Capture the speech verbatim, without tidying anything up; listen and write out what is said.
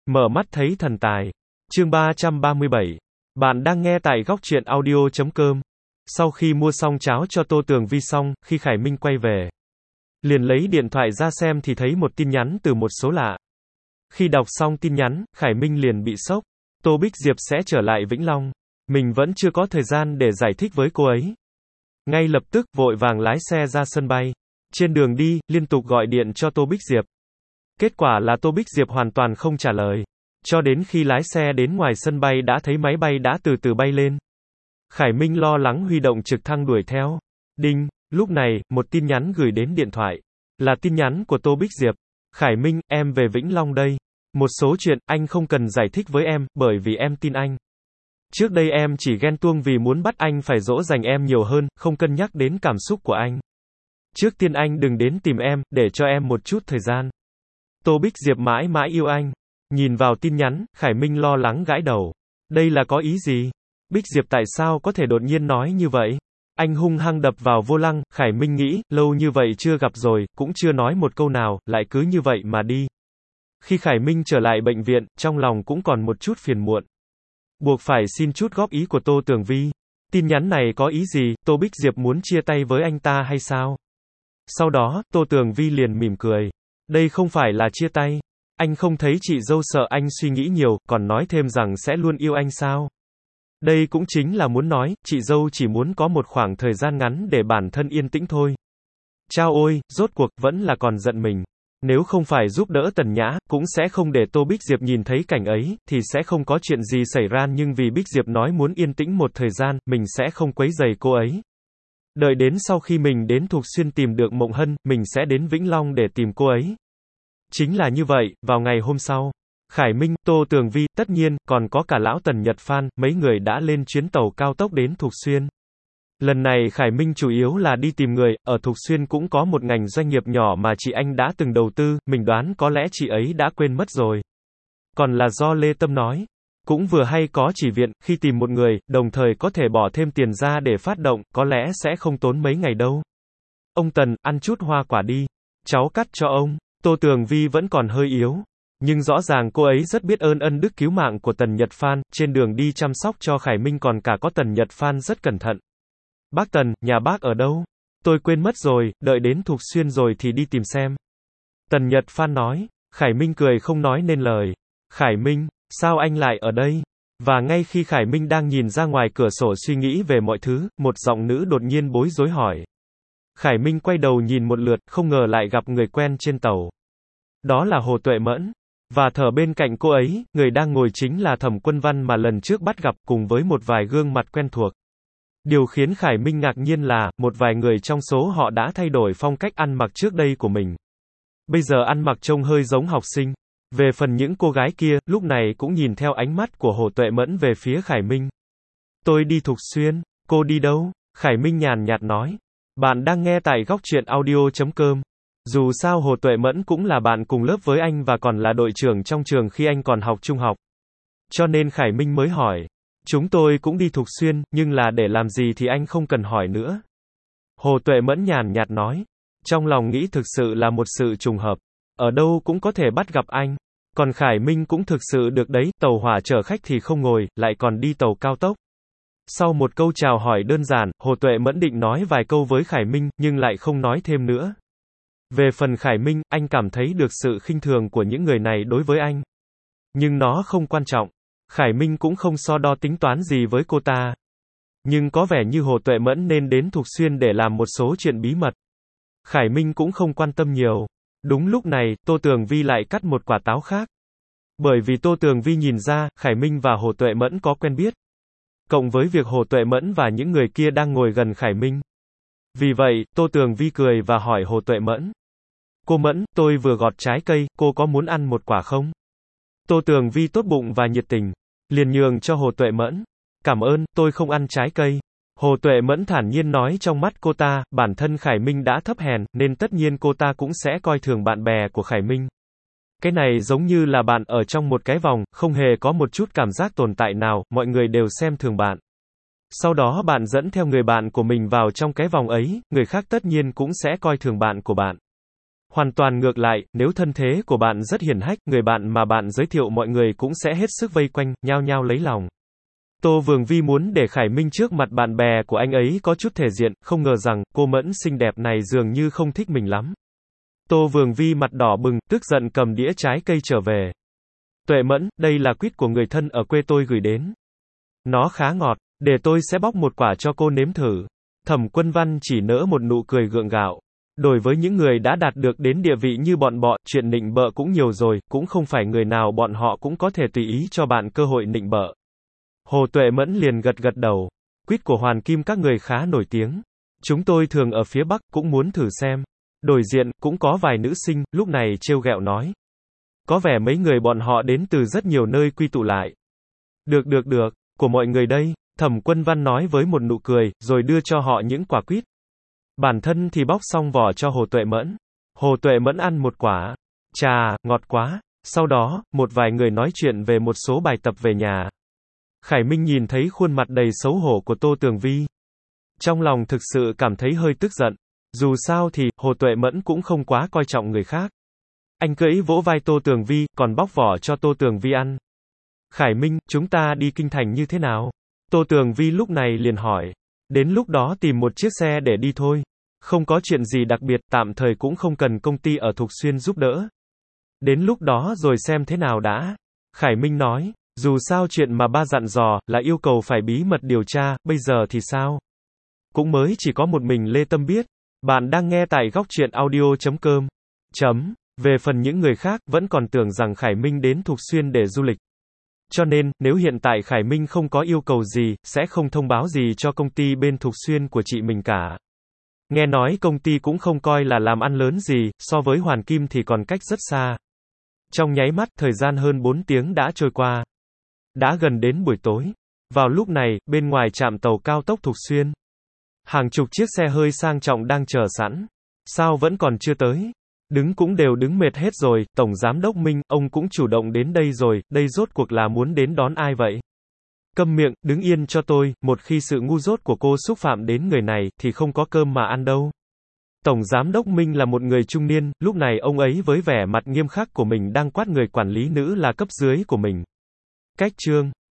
Mở mắt thấy thần tài. Chương ba trăm ba mươi bảy. Bạn đang nghe tại góc truyện audio chấm com. Sau khi mua xong cháo cho Tô Tường Vi xong, khi Khải Minh quay về, liền lấy điện thoại ra xem thì thấy một tin nhắn từ một số lạ. Khi đọc xong tin nhắn, Khải Minh liền bị sốc. Tô Bích Diệp sẽ trở lại Vĩnh Long. Mình vẫn chưa có thời gian để giải thích với cô ấy. Ngay lập tức, vội vàng lái xe ra sân bay. Trên đường đi, liên tục gọi điện cho Tô Bích Diệp. Kết quả là Tô Bích Diệp hoàn toàn không trả lời. Cho đến khi lái xe đến ngoài sân bay đã thấy máy bay đã từ từ bay lên. Khải Minh lo lắng huy động trực thăng đuổi theo. Đinh, lúc này, một tin nhắn gửi đến điện thoại. Là tin nhắn của Tô Bích Diệp. Khải Minh, em về Vĩnh Long đây. Một số chuyện, anh không cần giải thích với em, bởi vì em tin anh. Trước đây em chỉ ghen tuông vì muốn bắt anh phải dỗ dành em nhiều hơn, không cân nhắc đến cảm xúc của anh. Trước tiên anh đừng đến tìm em, để cho em một chút thời gian. Tô Bích Diệp mãi mãi yêu anh. Nhìn vào tin nhắn, Khải Minh lo lắng gãi đầu. Đây là có ý gì? Bích Diệp tại sao có thể đột nhiên nói như vậy? Anh hung hăng đập vào vô lăng, Khải Minh nghĩ, lâu như vậy chưa gặp rồi, cũng chưa nói một câu nào, lại cứ như vậy mà đi. Khi Khải Minh trở lại bệnh viện, trong lòng cũng còn một chút phiền muộn. Buộc phải xin chút góp ý của Tô Tường Vi. Tin nhắn này có ý gì, Tô Bích Diệp muốn chia tay với anh ta hay sao? Sau đó, Tô Tường Vi liền mỉm cười. Đây không phải là chia tay. Anh không thấy chị dâu sợ anh suy nghĩ nhiều, còn nói thêm rằng sẽ luôn yêu anh sao? Đây cũng chính là muốn nói, chị dâu chỉ muốn có một khoảng thời gian ngắn để bản thân yên tĩnh thôi. Chao ôi, rốt cuộc, vẫn là còn giận mình. Nếu không phải giúp đỡ Tần Nhã, cũng sẽ không để Tô Bích Diệp nhìn thấy cảnh ấy, thì sẽ không có chuyện gì xảy ra, nhưng vì Bích Diệp nói muốn yên tĩnh một thời gian, mình sẽ không quấy rầy cô ấy. Đợi đến sau khi mình đến Thục Xuyên tìm được Mộng Hân, mình sẽ đến Vĩnh Long để tìm cô ấy. Chính là như vậy, vào ngày hôm sau, Khải Minh, Tô Tường Vi, tất nhiên, còn có cả lão Tần Nhật Phan, mấy người đã lên chuyến tàu cao tốc đến Thục Xuyên. Lần này Khải Minh chủ yếu là đi tìm người, ở Thục Xuyên cũng có một ngành doanh nghiệp nhỏ mà chị anh đã từng đầu tư, mình đoán có lẽ chị ấy đã quên mất rồi. Còn là do Lê Tâm nói. Cũng vừa hay có chỉ viện, khi tìm một người, đồng thời có thể bỏ thêm tiền ra để phát động, có lẽ sẽ không tốn mấy ngày đâu. Ông Tần, ăn chút hoa quả đi. Cháu cắt cho ông. Tô Tường Vi vẫn còn hơi yếu. Nhưng rõ ràng cô ấy rất biết ơn ân đức cứu mạng của Tần Nhật Phan, trên đường đi chăm sóc cho Khải Minh còn cả có Tần Nhật Phan rất cẩn thận. Bác Tần, nhà bác ở đâu? Tôi quên mất rồi, đợi đến Thục Xuyên rồi thì đi tìm xem. Tần Nhật Phan nói. Khải Minh cười không nói nên lời. Khải Minh, sao anh lại ở đây? Và ngay khi Khải Minh đang nhìn ra ngoài cửa sổ suy nghĩ về mọi thứ, một giọng nữ đột nhiên bối rối hỏi. Khải Minh quay đầu nhìn một lượt, không ngờ lại gặp người quen trên tàu. Đó là Hồ Tuệ Mẫn. Và thở bên cạnh cô ấy, người đang ngồi chính là Thẩm Quân Văn mà lần trước bắt gặp, cùng với một vài gương mặt quen thuộc. Điều khiến Khải Minh ngạc nhiên là, một vài người trong số họ đã thay đổi phong cách ăn mặc trước đây của mình. Bây giờ ăn mặc trông hơi giống học sinh. Về phần những cô gái kia, lúc này cũng nhìn theo ánh mắt của Hồ Tuệ Mẫn về phía Khải Minh. Tôi đi Thục Xuyên. Cô đi đâu? Khải Minh nhàn nhạt nói. Bạn đang nghe tại góc truyện audio chấm com. Dù sao Hồ Tuệ Mẫn cũng là bạn cùng lớp với anh và còn là đội trưởng trong trường khi anh còn học trung học. Cho nên Khải Minh mới hỏi. Chúng tôi cũng đi Thục Xuyên, nhưng là để làm gì thì anh không cần hỏi nữa. Hồ Tuệ Mẫn nhàn nhạt nói. Trong lòng nghĩ thực sự là một sự trùng hợp. Ở đâu cũng có thể bắt gặp anh. Còn Khải Minh cũng thực sự được đấy, tàu hỏa chở khách thì không ngồi, lại còn đi tàu cao tốc. Sau một câu chào hỏi đơn giản, Hồ Tuệ Mẫn định nói vài câu với Khải Minh, nhưng lại không nói thêm nữa. Về phần Khải Minh, anh cảm thấy được sự khinh thường của những người này đối với anh. Nhưng nó không quan trọng. Khải Minh cũng không so đo tính toán gì với cô ta. Nhưng có vẻ như Hồ Tuệ Mẫn nên đến Thục Xuyên để làm một số chuyện bí mật. Khải Minh cũng không quan tâm nhiều. Đúng lúc này, Tô Tường Vi lại cắt một quả táo khác. Bởi vì Tô Tường Vi nhìn ra, Khải Minh và Hồ Tuệ Mẫn có quen biết. Cộng với việc Hồ Tuệ Mẫn và những người kia đang ngồi gần Khải Minh. Vì vậy, Tô Tường Vi cười và hỏi Hồ Tuệ Mẫn. Cô Mẫn, tôi vừa gọt trái cây, cô có muốn ăn một quả không? Tô Tường Vi tốt bụng và nhiệt tình. Liền nhường cho Hồ Tuệ Mẫn. Cảm ơn, tôi không ăn trái cây. Hồ Tuệ Mẫn thản nhiên nói trong mắt cô ta, bản thân Khải Minh đã thấp hèn, nên tất nhiên cô ta cũng sẽ coi thường bạn bè của Khải Minh. Cái này giống như là bạn ở trong một cái vòng, không hề có một chút cảm giác tồn tại nào, mọi người đều xem thường bạn. Sau đó bạn dẫn theo người bạn của mình vào trong cái vòng ấy, người khác tất nhiên cũng sẽ coi thường bạn của bạn. Hoàn toàn ngược lại, nếu thân thế của bạn rất hiển hách, người bạn mà bạn giới thiệu mọi người cũng sẽ hết sức vây quanh, nhao nhao lấy lòng. Tô Vường Vi muốn để Khải Minh trước mặt bạn bè của anh ấy có chút thể diện, không ngờ rằng, cô Mẫn xinh đẹp này dường như không thích mình lắm. Tô Vường Vi mặt đỏ bừng, tức giận cầm đĩa trái cây trở về. Tuệ Mẫn, đây là quýt của người thân ở quê tôi gửi đến. Nó khá ngọt, để tôi sẽ bóc một quả cho cô nếm thử. Thẩm Quân Văn chỉ nỡ một nụ cười gượng gạo. Đối với những người đã đạt được đến địa vị như bọn bọ, chuyện nịnh bợ cũng nhiều rồi, cũng không phải người nào bọn họ cũng có thể tùy ý cho bạn cơ hội nịnh bợ. Hồ Tuệ Mẫn liền gật gật đầu. Quýt của Hoàn Kim các người khá nổi tiếng. Chúng tôi thường ở phía Bắc, cũng muốn thử xem. Đối diện, cũng có vài nữ sinh, lúc này trêu ghẹo nói. Có vẻ mấy người bọn họ đến từ rất nhiều nơi quy tụ lại. Được được được, của mọi người đây, Thẩm Quân Văn nói với một nụ cười, rồi đưa cho họ những quả quýt. Bản thân thì bóc xong vỏ cho Hồ Tuệ Mẫn. Hồ Tuệ Mẫn ăn một quả. Chà, ngọt quá. Sau đó, một vài người nói chuyện về một số bài tập về nhà. Khải Minh nhìn thấy khuôn mặt đầy xấu hổ của Tô Tường Vi. Trong lòng thực sự cảm thấy hơi tức giận. Dù sao thì, Hồ Tuệ Mẫn cũng không quá coi trọng người khác. Anh cưỡi vỗ vai Tô Tường Vi, còn bóc vỏ cho Tô Tường Vi ăn. Khải Minh, chúng ta đi kinh thành như thế nào? Tô Tường Vi lúc này liền hỏi. Đến lúc đó tìm một chiếc xe để đi thôi. Không có chuyện gì đặc biệt, tạm thời cũng không cần công ty ở Thục Xuyên giúp đỡ. Đến lúc đó rồi xem thế nào đã. Khải Minh nói, dù sao chuyện mà ba dặn dò, là yêu cầu phải bí mật điều tra, bây giờ thì sao? Cũng mới chỉ có một mình Lê Tâm biết. Bạn đang nghe tại góc truyện audio chấm com. Chấm. Về phần những người khác, vẫn còn tưởng rằng Khải Minh đến Thục Xuyên để du lịch. Cho nên, nếu hiện tại Khải Minh không có yêu cầu gì, sẽ không thông báo gì cho công ty bên Thục Xuyên của chị mình cả. Nghe nói công ty cũng không coi là làm ăn lớn gì, so với Hoàn Kim thì còn cách rất xa. Trong nháy mắt, thời gian hơn bốn tiếng đã trôi qua. Đã gần đến buổi tối. Vào lúc này, bên ngoài trạm tàu cao tốc Thục Xuyên, hàng chục chiếc xe hơi sang trọng đang chờ sẵn. Sao vẫn còn chưa tới? Đứng cũng đều đứng mệt hết rồi, Tổng Giám đốc Minh, ông cũng chủ động đến đây rồi, đây rốt cuộc là muốn đến đón ai vậy? Câm miệng, đứng yên cho tôi, một khi sự ngu dốt của cô xúc phạm đến người này, thì không có cơm mà ăn đâu. Tổng Giám đốc Minh là một người trung niên, lúc này ông ấy với vẻ mặt nghiêm khắc của mình đang quát người quản lý nữ là cấp dưới của mình. Cách chương